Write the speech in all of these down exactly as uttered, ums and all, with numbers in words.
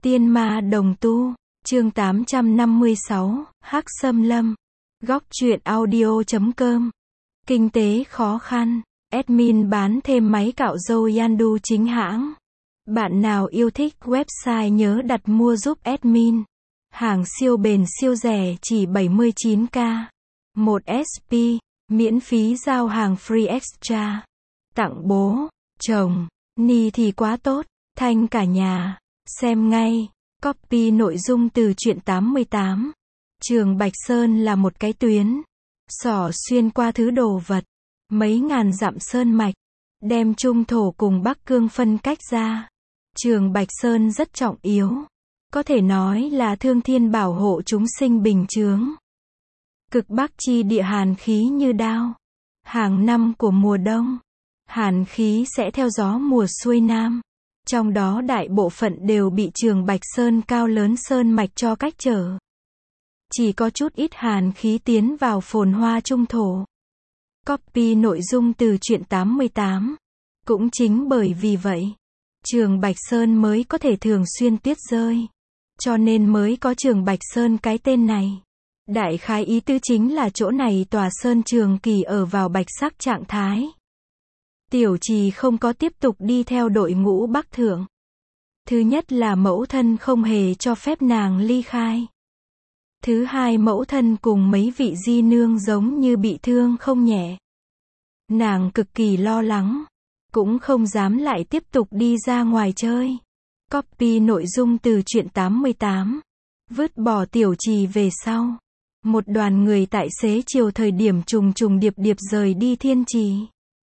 Tiên ma đồng tu, chương tám trăm năm mươi sáu, Hắc Xâm Lâm. Góc truyện audio chấm com. Kinh tế khó khăn, admin bán thêm máy cạo râu Yandu chính hãng. Bạn nào yêu thích website nhớ đặt mua giúp admin. Hàng siêu bền siêu rẻ chỉ bảy mươi chín k. một ét pê, miễn phí giao hàng free extra. Tặng bố, chồng, ni thì quá tốt, thanh cả nhà. Xem ngay, copy nội dung từ truyện tám mươi tám. Trường Bạch Sơn là một cái tuyến, xỏ xuyên qua thứ đồ vật, mấy ngàn dặm sơn mạch, đem Trung Thổ cùng Bắc Cương phân cách ra. Trường Bạch Sơn rất trọng yếu, có thể nói là thương thiên bảo hộ chúng sinh bình chướng. Cực Bắc chi địa hàn khí như đao. Hàng năm của mùa đông, hàn khí sẽ theo gió mùa xuôi nam. Trong đó đại bộ phận đều bị Trường Bạch Sơn cao lớn sơn mạch cho cách trở. Chỉ có chút ít hàn khí tiến vào phồn hoa Trung Thổ. Copy nội dung từ truyện tám mươi tám. Cũng chính bởi vì vậy, Trường Bạch Sơn mới có thể thường xuyên tuyết rơi. Cho nên mới có Trường Bạch Sơn cái tên này. Đại khái ý tứ chính là chỗ này tòa sơn trường kỳ ở vào bạch sắc trạng thái. Tiểu Trì không có tiếp tục đi theo đội ngũ Bắc Thượng. Thứ nhất là mẫu thân không hề cho phép nàng ly khai. Thứ hai, mẫu thân cùng mấy vị di nương giống như bị thương không nhẹ. Nàng cực kỳ lo lắng, cũng không dám lại tiếp tục đi ra ngoài chơi. Copy nội dung từ truyện tám mươi tám. Vứt bỏ Tiểu Trì về sau, một đoàn người tại xế chiều thời điểm trùng trùng điệp điệp rời đi Thiên Trì.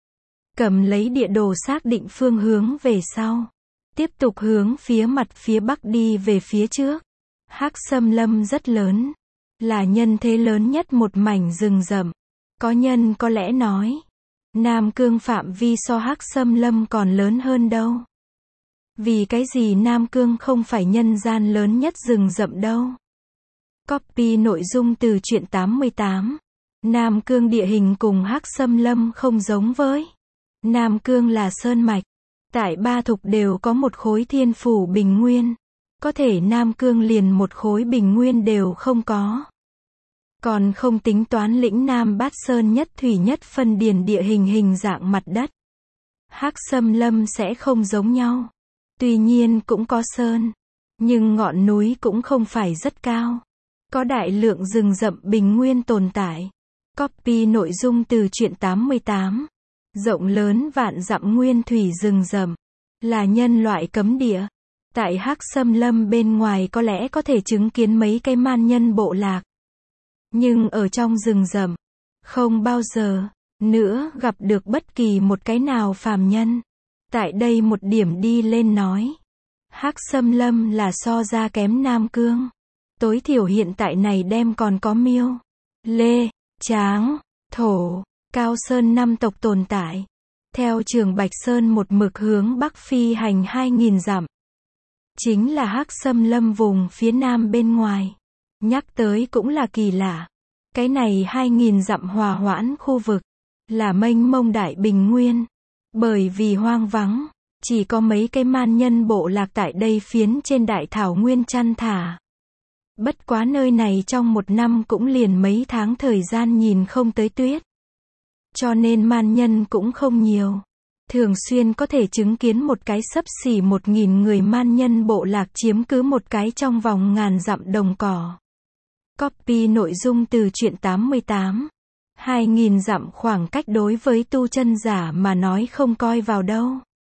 Cầm lấy địa đồ xác định phương hướng về sau, tiếp tục hướng phía mặt phía bắc đi về phía trước. Hắc Xâm Lâm rất lớn, là nhân thế lớn nhất một mảnh rừng rậm. Có nhân có lẽ nói, Nam Cương phạm vi so Hắc Xâm Lâm còn lớn hơn đâu. Vì cái gì Nam Cương không phải nhân gian lớn nhất rừng rậm đâu? Copy nội dung từ truyện tám mươi tám. Nam Cương địa hình cùng Hắc Xâm Lâm không giống với. Nam Cương là sơn mạch, tại ba thục đều có một khối thiên phủ bình nguyên. Có thể Nam Cương liền một khối bình nguyên đều không có. Còn không tính toán lĩnh Nam Bát Sơn nhất thủy nhất phân điền địa hình hình dạng mặt đất. Hắc Xâm Lâm sẽ không giống nhau. Tuy nhiên cũng có sơn, nhưng ngọn núi cũng không phải rất cao. Có đại lượng rừng rậm bình nguyên tồn tại. Copy nội dung từ truyện tám mươi tám. Rộng lớn vạn dặm nguyên thủy rừng rậm, là nhân loại cấm địa. Tại Hắc Xâm Lâm bên ngoài có lẽ có thể chứng kiến mấy cái man nhân bộ lạc. Nhưng ở trong rừng rậm, không bao giờ nữa gặp được bất kỳ một cái nào phàm nhân. Tại đây một điểm đi lên nói, Hắc Xâm Lâm là so ra kém Nam Cương. Tối thiểu hiện tại này đem còn có Miêu, Lê, Tráng, Thổ, Cao Sơn năm tộc tồn tại. Theo Trường Bạch Sơn một mực hướng bắc phi hành hai nghìn dặm. Chính là Hắc Xâm Lâm vùng phía nam bên ngoài. Nhắc tới cũng là kỳ lạ. Cái này hai nghìn dặm hòa hoãn khu vực, là mênh mông đại bình nguyên. Bởi vì hoang vắng, chỉ có mấy cái man nhân bộ lạc tại đây phiến trên đại thảo nguyên chăn thả. Bất quá nơi này trong một năm cũng liền mấy tháng thời gian nhìn không tới tuyết. Cho nên man nhân cũng không nhiều. Thường xuyên có thể chứng kiến một cái xấp xỉ một nghìn người man nhân bộ lạc chiếm cứ một cái trong vòng ngàn dặm đồng cỏ. Copy nội dung từ truyện tám mươi tám. Hai nghìn dặm khoảng cách đối với tu chân giả mà nói không coi vào đâu.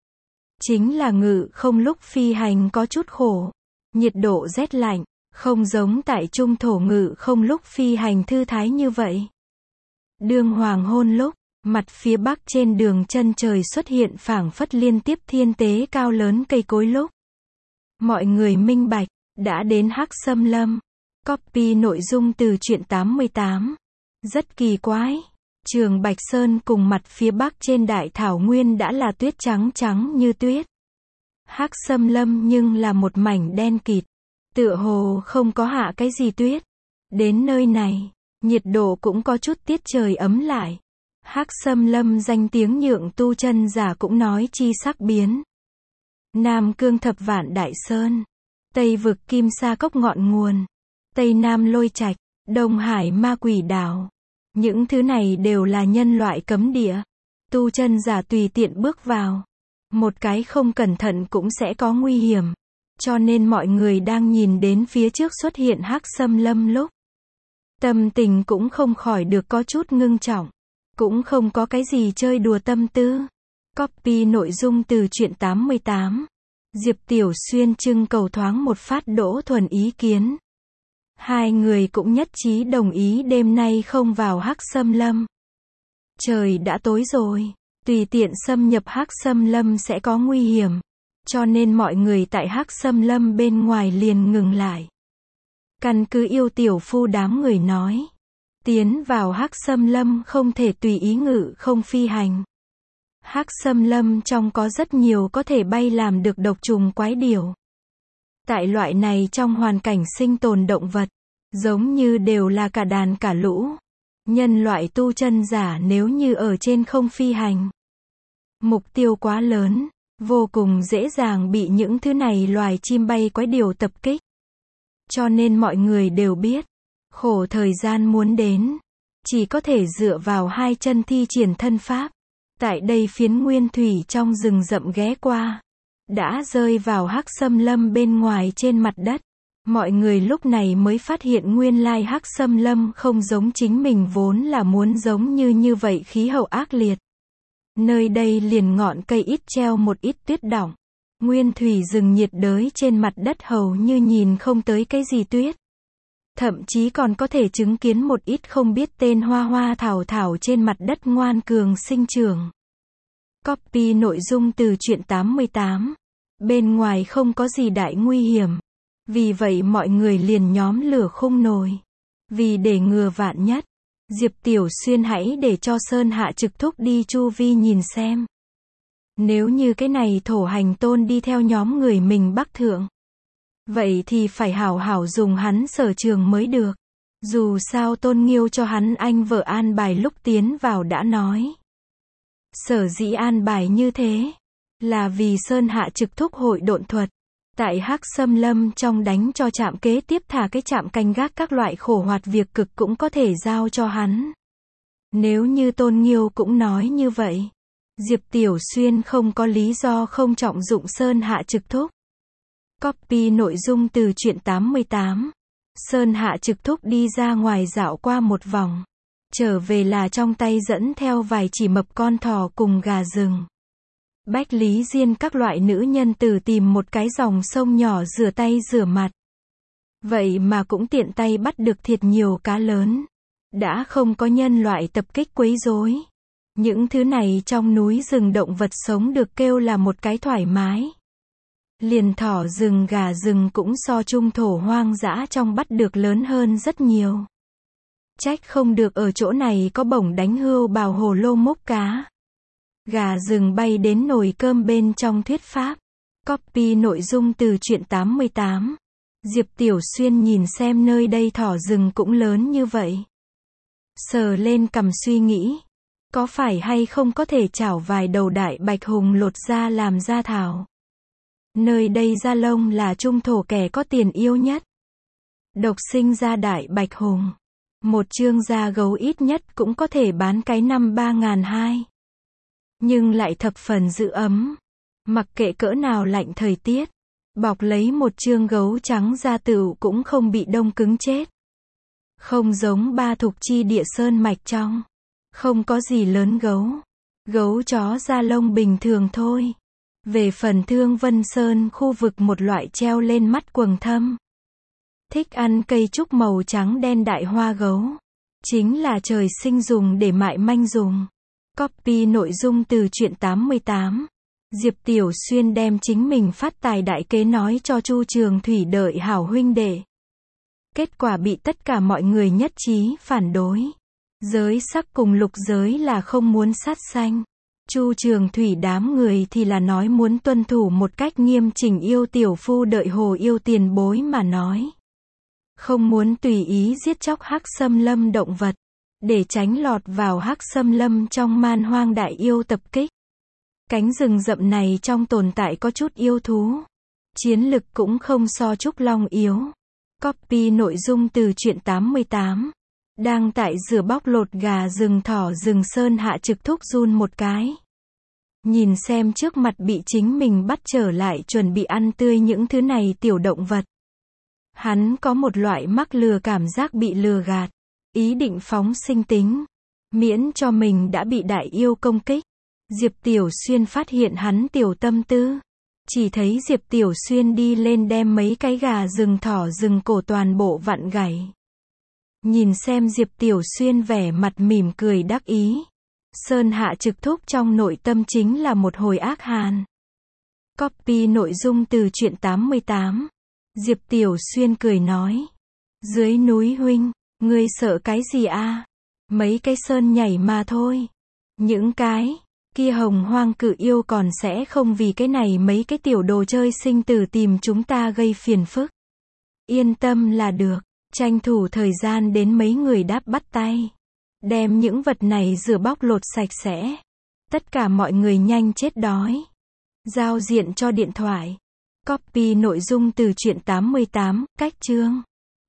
Chính là ngự không lúc phi hành có chút khổ. Nhiệt độ rét lạnh, không giống tại Trung Thổ ngự không lúc phi hành thư thái như vậy. Đương hoàng hôn lúc, mặt phía bắc trên đường chân trời xuất hiện phảng phất liên tiếp thiên tế cao lớn cây cối lúc. Mọi người minh bạch, đã đến Hắc Xâm Lâm. Copy nội dung từ truyện tám mươi tám. Rất kỳ quái. Trường Bạch Sơn cùng mặt phía bắc trên đại thảo nguyên đã là tuyết trắng trắng như tuyết. Hắc Xâm Lâm nhưng là một mảnh đen kịt. Tựa hồ không có hạ cái gì tuyết. Đến nơi này, nhiệt độ cũng có chút tiết trời ấm lại. Hắc Xâm Lâm danh tiếng nhượng tu chân giả cũng nói chi sắc biến. Nam Cương thập vạn đại sơn, Tây vực Kim Sa Cốc ngọn nguồn, Tây Nam Lôi Trạch, Đông Hải Ma Quỷ Đảo. Những thứ này đều là nhân loại cấm địa. Tu chân giả tùy tiện bước vào, một cái không cẩn thận cũng sẽ có nguy hiểm. Cho nên mọi người đang nhìn đến phía trước xuất hiện Hắc Xâm Lâm lúc, tâm tình cũng không khỏi được có chút ngưng trọng. Cũng không có cái gì chơi đùa tâm tư. Copy nội dung từ truyện tám mươi tám. Diệp Tiểu Xuyên trưng cầu thoáng một phát Đỗ Thuần ý kiến. Hai người cũng nhất trí đồng ý đêm nay không vào Hắc Xâm Lâm. Trời đã tối rồi, tùy tiện xâm nhập Hắc Xâm Lâm sẽ có nguy hiểm. Cho nên mọi người tại Hắc Xâm Lâm bên ngoài liền ngừng lại. Căn cứ Yêu tiểu phu đám người nói, tiến vào Hắc Xâm Lâm không thể tùy ý ngự không phi hành. Hắc Xâm Lâm trong có rất nhiều có thể bay làm được độc trùng quái điểu. Tại loại này trong hoàn cảnh sinh tồn động vật, giống như đều là cả đàn cả lũ. Nhân loại tu chân giả nếu như ở trên không phi hành, mục tiêu quá lớn, vô cùng dễ dàng bị những thứ này loài chim bay quái điểu tập kích. Cho nên mọi người đều biết, khổ thời gian muốn đến, chỉ có thể dựa vào hai chân thi triển thân pháp. Tại đây phiến nguyên thủy trong rừng rậm ghé qua, đã rơi vào Hắc Xâm Lâm bên ngoài trên mặt đất. Mọi người lúc này mới phát hiện nguyên lai Hắc Xâm Lâm không giống chính mình vốn là muốn giống như như vậy khí hậu ác liệt. Nơi đây liền ngọn cây ít treo một ít tuyết đọng. Nguyên thủy rừng nhiệt đới trên mặt đất hầu như nhìn không tới cái gì tuyết. Thậm chí còn có thể chứng kiến một ít không biết tên hoa hoa thảo thảo trên mặt đất ngoan cường sinh trưởng. Copy nội dung từ truyện tám mươi tám. Bên ngoài không có gì đại nguy hiểm. Vì vậy mọi người liền nhóm lửa khung nồi. Vì để ngừa vạn nhất, Diệp Tiểu Xuyên hãy để cho Sơn Hạ trực thúc đi chu vi nhìn xem. Nếu như cái này thổ hành tôn đi theo nhóm người mình bắc thượng, vậy thì phải hảo hảo dùng hắn sở trường mới được. Dù sao Tôn Nghiêu cho hắn anh vợ an bài lúc tiến vào đã nói. Sở dĩ an bài như thế, là vì Sơn Hạ trực thúc hội độn thuật. Tại Hắc Xâm Lâm trong đánh cho trạm kế tiếp thả cái trạm canh gác các loại khổ hoạt việc cực cũng có thể giao cho hắn. Nếu như Tôn Nghiêu cũng nói như vậy, Diệp Tiểu Xuyên không có lý do không trọng dụng Sơn Hạ trực thúc. Copy nội dung từ truyện tám mươi tám. Sơn Hạ trực thúc đi ra ngoài dạo qua một vòng. Trở về là trong tay dẫn theo vài chỉ mập con thỏ cùng gà rừng. Bách Lý Diên các loại nữ nhân từ tìm một cái dòng sông nhỏ rửa tay rửa mặt. Vậy mà cũng tiện tay bắt được thiệt nhiều cá lớn. Đã không có nhân loại tập kích quấy rối. Những thứ này trong núi rừng động vật sống được kêu là một cái thoải mái. Liền thỏ rừng gà rừng cũng so trung thổ hoang dã trong bắt được lớn hơn rất nhiều. Trách không được ở chỗ này có bổng đánh hươu bào hồ lô mốc cá. Gà rừng bay đến nồi cơm bên trong thuyết pháp. Copy nội dung từ truyện tám mươi tám. Diệp Tiểu Xuyên nhìn xem nơi đây thỏ rừng cũng lớn như vậy. Sờ lên cằm suy nghĩ. Có phải hay không có thể chảo vài đầu đại bạch hùng lột ra làm gia thảo. Nơi đây da lông là trung thổ kẻ có tiền yêu nhất. Độc sinh ra đại bạch hùng. Một chương da gấu ít nhất cũng có thể bán cái năm ba ngàn hai. Nhưng lại thập phần giữ ấm. Mặc kệ cỡ nào lạnh thời tiết, bọc lấy một chương gấu trắng da tựu cũng không bị đông cứng chết. Không giống ba thục chi địa sơn mạch trong. Không có gì lớn gấu. Gấu chó da lông bình thường thôi. Về phần Thương Vân Sơn khu vực một loại treo lên mắt quầng thâm. Thích ăn cây trúc màu trắng đen đại hoa gấu. Chính là trời sinh dùng để mại manh dùng. Copy nội dung từ truyện tám mươi tám. Diệp Tiểu Xuyên đem chính mình phát tài đại kế nói cho Chu Trường Thủy đợi hảo huynh đệ. Kết quả bị tất cả mọi người nhất trí phản đối. Giới sắc cùng lục giới là không muốn sát sanh. Chu Trường Thủy đám người thì là nói muốn tuân thủ một cách nghiêm chỉnh Yêu tiểu phu đợi hồ yêu tiền bối mà nói. Không muốn tùy ý giết chóc Hắc Xâm Lâm động vật. Để tránh lọt vào Hắc Xâm Lâm trong man hoang đại yêu tập kích. Cánh rừng rậm này trong tồn tại có chút yêu thú. Chiến lực cũng không so Trúc Long yếu. Copy nội dung từ truyện tám mươi tám. Đang tại rửa bóc lột gà rừng thỏ rừng Sơn Hạ trực thúc run một cái. Nhìn xem trước mặt bị chính mình bắt trở lại chuẩn bị ăn tươi những thứ này tiểu động vật. Hắn có một loại mắc lừa cảm giác bị lừa gạt. Ý định phóng sinh tính. Miễn cho mình đã bị đại yêu công kích. Diệp Tiểu Xuyên phát hiện hắn tiểu tâm tư. Chỉ thấy Diệp Tiểu Xuyên đi lên đem mấy cái gà rừng thỏ rừng cổ toàn bộ vặn gãy. Nhìn xem Diệp Tiểu Xuyên vẻ mặt mỉm cười đắc ý. Sơn Hạ trực thúc trong nội tâm chính là một hồi ác hàn. Copy nội dung từ truyện tám mươi tám. Diệp Tiểu Xuyên cười nói. Dưới núi huynh, ngươi sợ cái gì a? Mấy cái sơn nhảy mà thôi. Những cái kia hồng hoang cự yêu còn sẽ không vì cái này mấy cái tiểu đồ chơi sinh tử tìm chúng ta gây phiền phức. Yên tâm là được, tranh thủ thời gian đến mấy người đáp bắt tay. Đem những vật này rửa bóc lột sạch sẽ. Tất cả mọi người nhanh chết đói. Giao diện cho điện thoại. Copy nội dung từ truyện tám mươi tám, cách chương.